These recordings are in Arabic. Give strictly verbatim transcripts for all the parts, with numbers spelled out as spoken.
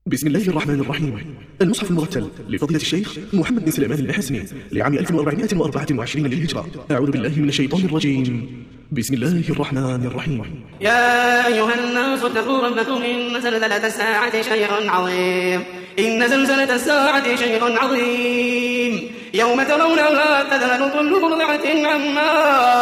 بسم الله الرحمن الرحيم. المصحف المرتل لفضيلة الشيخ محمد بن سليمان الحسني لعام ألف وأربعمائة وأربعة وعشرين للهجرة. أعوذ بالله من الشيطان الرجيم. بسم الله الرحمن الرحيم. يا أيها الناس اتقوا ربكم إن زلزلة الساعة شيء عظيم إن زلزلة الساعة شيء عظيم يوم ترونها تذهل كل مرضعة عما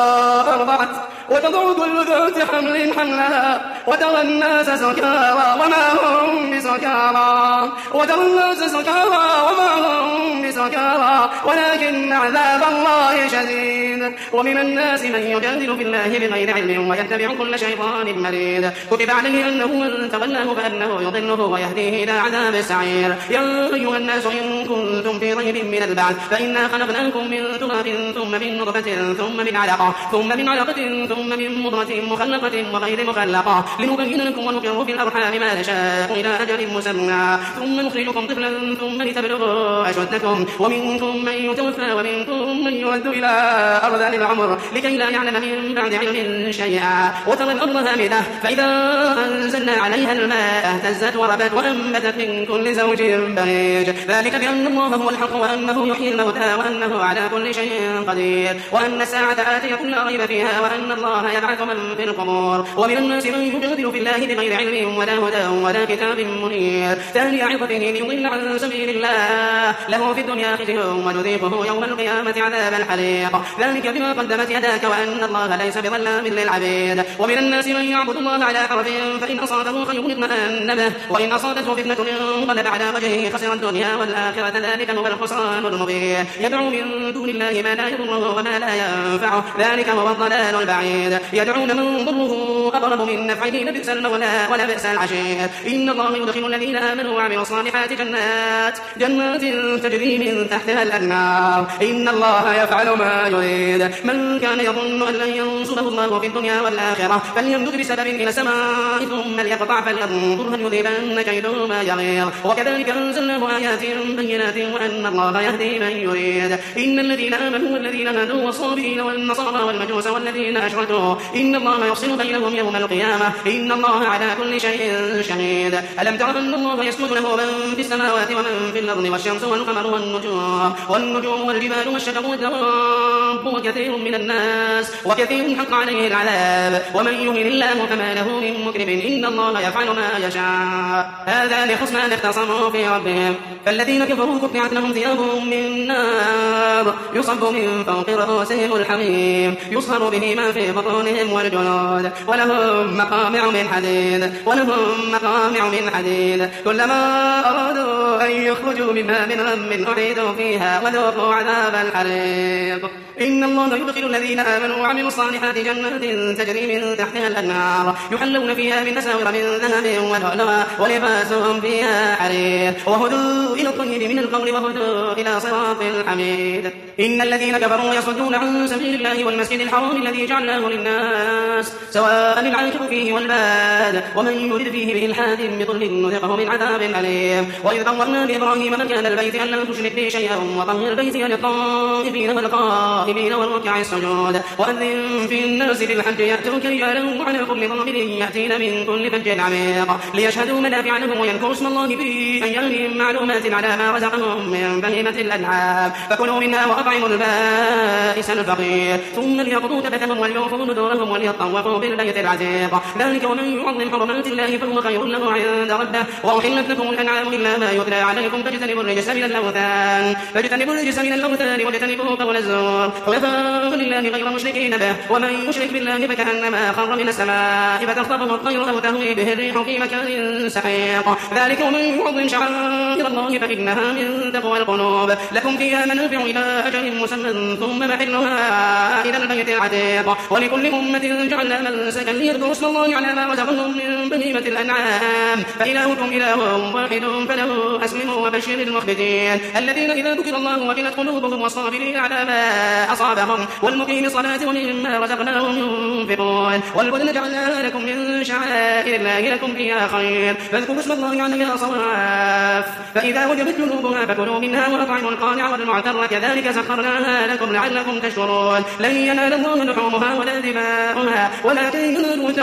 أرضعت وتضع كل ذات حمل حملها وترى الناس سكارى وما هم بسكارى وترى الناس سكارى وما هم بسكارى ولكن عذاب الله شديد. ومن الناس من يجادل في الله بغير علم ويتبع كل شيطان مريد. كتب عليه أنه من تولاه فأنه يضله ويهديه إلى عذاب السعير. يا أيها الناس إن كنتم في ريب من البعث فإنا خلقناكم من تراب ثم من نطفة ثم من علقة ثم من علقة ثم من مضغة مخلقة وغير مخلقة لنبين لكم ونقر في الأرحام ما نشاء إلى أجل مسمى ثم نخرجكم طفلا ثم لتبلغوا أشدكم ومنكم من يتوفى ومنكم من يرد إلى أرذل العمر لكي لا يعلم من بعد علم شيئا. وترى الأرض هامدة فإذا أنزلنا عليها الماء اهتزت وربت وأنبتت من كل زوج بهيج. ذلك بأن الله هو الحق وأنه يحيي الموتى وأنه على كل شيء قدير وأن الساعة آتية لا ريب فيها وأن الله يبعث من في القبور. ومن الناس من يجادل في الله بغير علم ولا هدى ولا كتاب منير ثاني عظته ليضل عن سبيل الله له في الدنيا خزي ونذيقه يوم القيامة عذاب الحريق. ذلك بما قدمت يداك وأن الله ليس بظلام للعبيد. ومن الناس من يعبد الله على حرف فإن أصابه خير اطمأن به وإن أصابته فتنة انقلب على وجهه خسر الدنيا والآخرة ذلك هو الخسران المبين. يدعو من دون الله ما لا يضره وما لا ينفعه ذلك هو الضلال البعيد. يدعون من ضره أقرب من نفعه لبئس المولى ولبئس العشير. إن الله يدخل الذين آمنوا وعملوا الصالحات جنات جنات تجري من تحتها الأنهار إن الله يفعل ما يريد. من كان يظن أن لن ينصره الله في الدنيا والآخرة فليمدد بسبب إلى السماء ثم ليقطع فلينظر هل يذهبن كيده ما يغير. وكذلك أنزلناه آيات بينات وأن الله يهدي من يريد. إن الذين آمنوا والذين هادوا والصابرين والنصارى والمجوس والذين أشركوا إن الله يفصل بينهم يوم القيامة إن الله على كل شيء شهيد. ألم تر أن الله يسجد له من في السماوات ومن في الأرض والشمس والقمر والنجوم والنجوم والجبال والشجر والدواب وكثير من الناس وكثير حق عليه العذاب ومن يهن الله فما له من مكرم إن الله يفعل ما يشاء. هذان خصمان اختصموا في ربهم فالذين كفروا قطعت لهم ثياب من نار يصب من فوق رؤوسهم الحميم يصهر به ما في بطونهم والجلود ولهم مقامع من حديد ولهم مقامع من حديد كلما أرادوا أن يخرجوا منها من غم أعيدوا فيها وذوقوا عذاب الحريق. إن الله يدخل الذين آمنوا وعملوا الصالحات جنات تجري من تحتها الأنهار يحلون فيها من أساور من ذهب ولؤلؤا ولباسهم فيها حرير وهدوا إلى الطيب من القول وهدوا إلى صراط الحميد. إن الذين كفروا يصدون عن سبيل الله والمسجد الحرام الذي جعلناه للناس سواء العاكف فيه والباد ومن يرد فيه بإلحاد بظلم نذقه من عذاب أليم. وإذ بوأنا بإبراهيم مكان البيت ألا تشرك بي شيئا وطهر بيتي للطائفين والقائمين والركع السجود وأذن في الناس بالحج يأتوك رجالا وعلى كل ضامر يأتين من كل فج عميق ليشهدوا منافع لهم ويذكروا اسم الله في أيام معلومات على ما رزقهم من بهيمة الأنعام فكلوا منها وأطعموا البائس الفقير ثم ليقضوا تفثهم وليوفوا نذورهم وليطوفوا بالبيت العتيق. ذلك ومن يعظم حرمات الله فهو خير له عند ربه. وأحلت لكم الأنعام إلا ما يتلى عليكم فاجتنبوا الرجس من الأوثان فاجتنبوا الرجس من الأوثان واجتنبوا قول الزور حنفاء لله غير مشركين به ومن يشرك بالله فكأنما خر من السماء فتخطفه الطير أو تهوي به الريح في مكان سحيق. ذلك ومن يعظم شعائر الله فإنها من تقوى القلوب. لكم فيها منافع إلى أجل مسمى ثم محلها إلى البيت العتيق. ولكل أمة جعلنا منسكا ليذكروا اسم الله على ما رزقهم من بهيمة الأنعام فإلهكم إله واحد فله أسلموا وبشر المخبتين الذين إذا ذكر الله وجلت قلوبهم والصابرين على ما أصابهم والمقيم الصلاة ومما رزقناهم ينفقون. والبدن جعلناها لكم من شعائر الله لكم فيها خير فاذكروا اسم الله عليها صواف فإذا وجبت جنوبها فكلوا منها وأطعموا القانع والمعتر كذلك سخرناها لكم لعلكم تشكرون. لن ينال الله لحومها ولا دماؤها ولكن ينالوا التقوى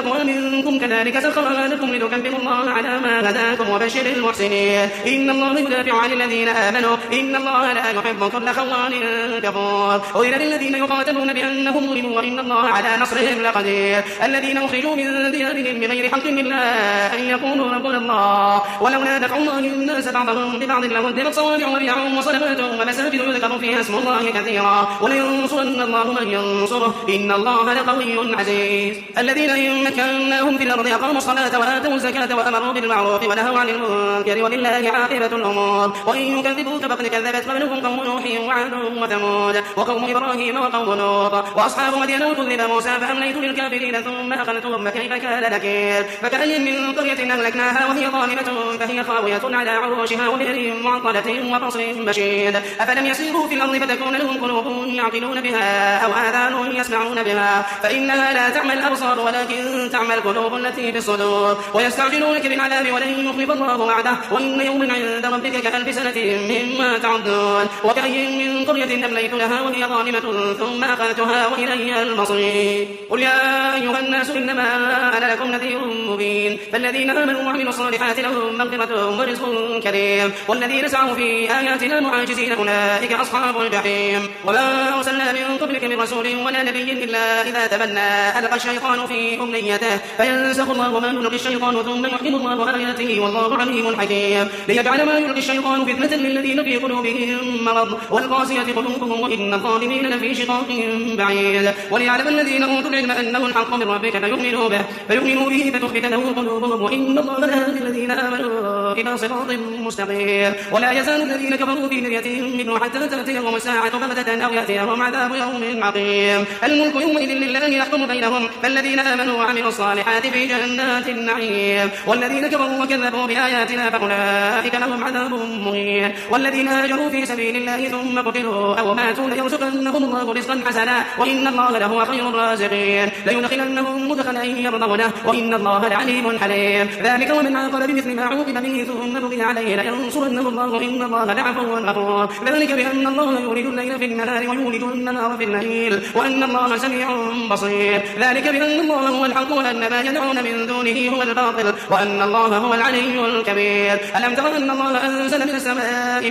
منكم كذلك سخرها لكم لتكبروا الله على ما هداكم وبشر المحسنين. إن الله يدافع عن الذين آمنوا إن الله لا يحب كل خوان كفور. أذن للذين يقاتلون بأنهم ظلموا وإن الله على نصرهم لقدير. الذين أخرجوا من ديارهم بغير حق إلا أن يقولوا ربنا الله ولولا دفع الله الناس بعضهم ببعض لهدمت صوامع وبيع وصلوات ومساجد يذكر فيها اسم الله كثيرا ولينصرن الله من ينصره إن الله لقوي عزيز. الذين إن مكناهم في الأرض أقاموا الصلاة وآتوا الزكاة وأمروا بالمعروف ونهوا عن المنكر ولله عاقبة الأمور. وإن يكذبوك فقد كذبت قبلهم قوم نوح وعاد وثمود وقوم إبراهيم وقوم لوط وأصحاب مدين وكذب موسى فأمليت للكافرين ثم أخذتهم فكيف كان نكير. فكأي من قرية أهلكناها وهي ظالمة فهي خاوية على عروشها وبئر معطلة وقصر مشيد. أفلم يسيروا في الأرض فتكون لهم قلوب يعقلون بها أو آذان يسمعون بها فإنها لا تعمى الأبصار ولكن تعمى القلوب التي في الصدور. ويستعجلونك بالعذاب ولن يخلف الله وعده وإن يوما عند ربك كألف سنة مما تعدون. وكأي من قرية أمليت لها وهي ظالمة ثم أخذتها وإلي المصير. قل يا أيها الناس إنما أنا لكم نذير مبين. فالذين آمنوا وعملوا الصالحات لهم مغفرة ورزق كريم والذين سعوا في آياتنا معاجزين أولئك أصحاب الجحيم. وما أرسلنا من قبلك من رسول ولا نبي إلا إذا تمنى ألقى الشيطان في أمنيته فينسخ الله ما يلقي الشيطان ثم يحكم الله آياته والله عليم حكيم. ليجعل ما يلقي الشيطان فتنة للذين في قلوبهم مرض والقاسية قلوبهم وإن الظالمين لفي شقاق بعيد. وليعلم الذين أوتوا العلم أنه الحق من ربك فيؤمنوا به فيؤمنوا به فتخبت له قلوبهم وإن الله لهادي الذين آمنوا إلى صراط مستقيم. ولا يزال الذين كفروا في مرية منه حتى تأتيهم الساعة بغتة أو يأتيهم عذاب يوم عقيم. الملك يومئذ لله يحكم بينهم فالذين آمنوا وعملوا الصالحات في جنات النعيم والذين كفروا وكذبوا بآياتنا فأولئك لهم عذاب مهين. والذين هاجروا في سبيل الله ثم قتلوا أو ماتوا ليرزقنهم الله رزقا حسنا وإن الله لهو خير الرازقين. ليدخلنهم مدخلا يرضونه وإن الله لعليم حليم. ذلك ومن عاقب بمثل ما عوقب به ثم بغي عليه لينصرنه الله إن الله لعفو غفور. ذلك بأن الله يولد الليل في النهار ويولد النهار في الليل وأن الله سميع بصير. ذلك بأن الله هو الحق وأن ما يدعون من دونه هو الباطل وأن الله هو العلي الكبير. ألم تر أن الله أنزل من السماء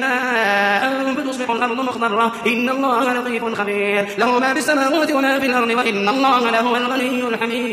ماء فتصبح الأرض مخضرة إن الله لطيف خبير. له ما في السماوات وما في الأرض وإن الله لهو الغني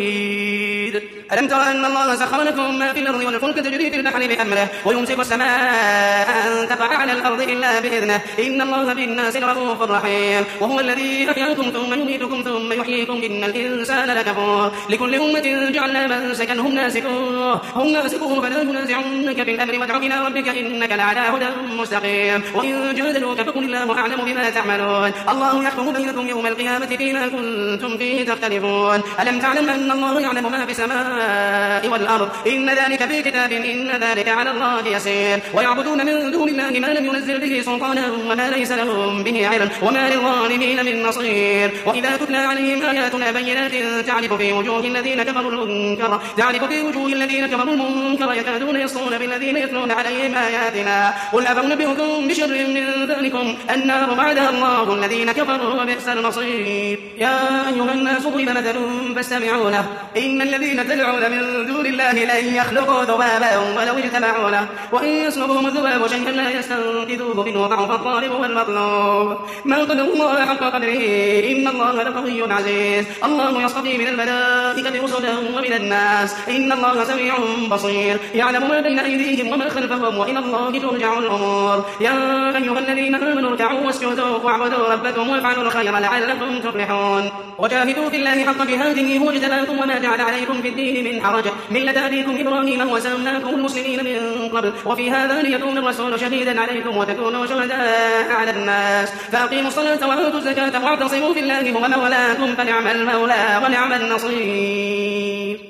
الحميد. ألم تر أن الله سخر لكم ما في الأرض والفلك تجري في البحر بأمره ويمسك السماء أن تقع على الأرض إلا بإذنه إن الله بالناس لرؤوف رحيم. وهو الذي أحياكم ثم يميتكم ثم يحييكم إن الإنسان لكفور. لكل أمة جعلنا منسكا هم ناسكوه هم ناسكوه فلا ينازعنك في الأمر وادع إلى ربك إنك لعلى هدى مستقيم. وإن جادلوك فقل الله أعلم بما تعملون الله يحكم بينكم يوم القيامة فيما كنتم فيه تختلفون. ألم تعلم أن الله يعلم ما في السماء والأرض إن ذلك في كتاب إن ذلك على الله يسير. ويعبدون من دون الله ما لم ينزل به سلطانا وما ليس لهم به علم وما للظالمين من نصير. وإذا تتلى عليهم آياتنا بينات تعرف في وجوه الذين كفروا المنكر تعرف في وجوه الذين كفروا المنكر يكادون يسطون بالذين يتلون عليهم آياتنا قل أفأنبئكم بشر من ذلكم النار وعدها الله الذين كفروا وبئس المصير. يا أيها الناس ضرب مثل فاستمعوا له إن الذين تدعون من دون الله لن يخلقوا ذبابا ولو اجتمعوا له وإن يسلبهم الذباب شيئا لا يستنقذوه منه ضعف الطالب والمطلوب ما قدر الله حق قدره إن الله لقوي عزيز. الله يصطفي من الملائكة رسلا ومن الناس إن الله سميع بصير يعلم ما بين أيديهم وما خلفهم وإلى الله ترجع الأمور. يا أيها الذين آمنوا اركعوا واسجدوا واعبدوا ربكم وافعلوا الخير لعلكم تفلحون. وجاهدوا في الله حق جهاده هو اجتباكم وما جعل عليكم في الدين من حرج ملة أبيكم إبراهيم وسماكم المسلمين من قبل وفي هذا ليكون الرسول شهيدا عليكم وتكونوا شهداء على الناس. فأقيموا الصلاة وآتوا الزكاة واعتصموا بالله هو مولاكم فنعم المولى ونعم النصير.